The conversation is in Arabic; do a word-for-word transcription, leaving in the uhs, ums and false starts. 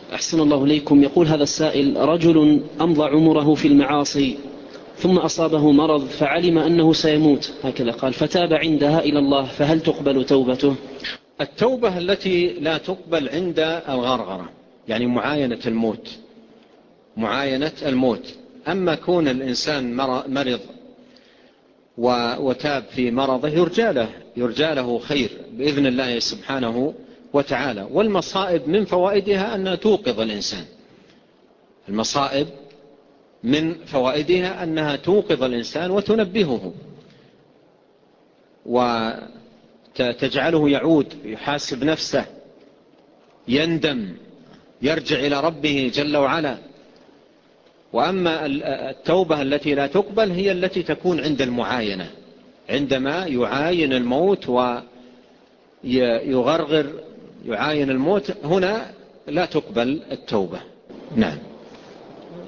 أحسن الله إليكم. يقول هذا السائل: رجل أمضى عمره في المعاصي ثم أصابه مرض فعلم أنه سيموت، هكذا قال، فتاب عندها إلى الله، فهل تقبل توبته؟ التوبة التي لا تقبل عند الغرغرة، يعني معاينة الموت، معاينة الموت. أما كون الإنسان مرض وتاب في مرضه يرجى له, يرجى له خير بإذن الله سبحانه وتعالى. والمصائب من فوائدها أنها توقظ الإنسان، المصائب من فوائدها أنها توقظ الإنسان وتنبهه وتجعله يعود يحاسب نفسه، يندم، يرجع إلى ربه جل وعلا. وأما التوبة التي لا تقبل هي التي تكون عند المعاينة، عندما يعاين الموت ويغرغر يعاين الموت، هنا لا تقبل التوبة. نعم.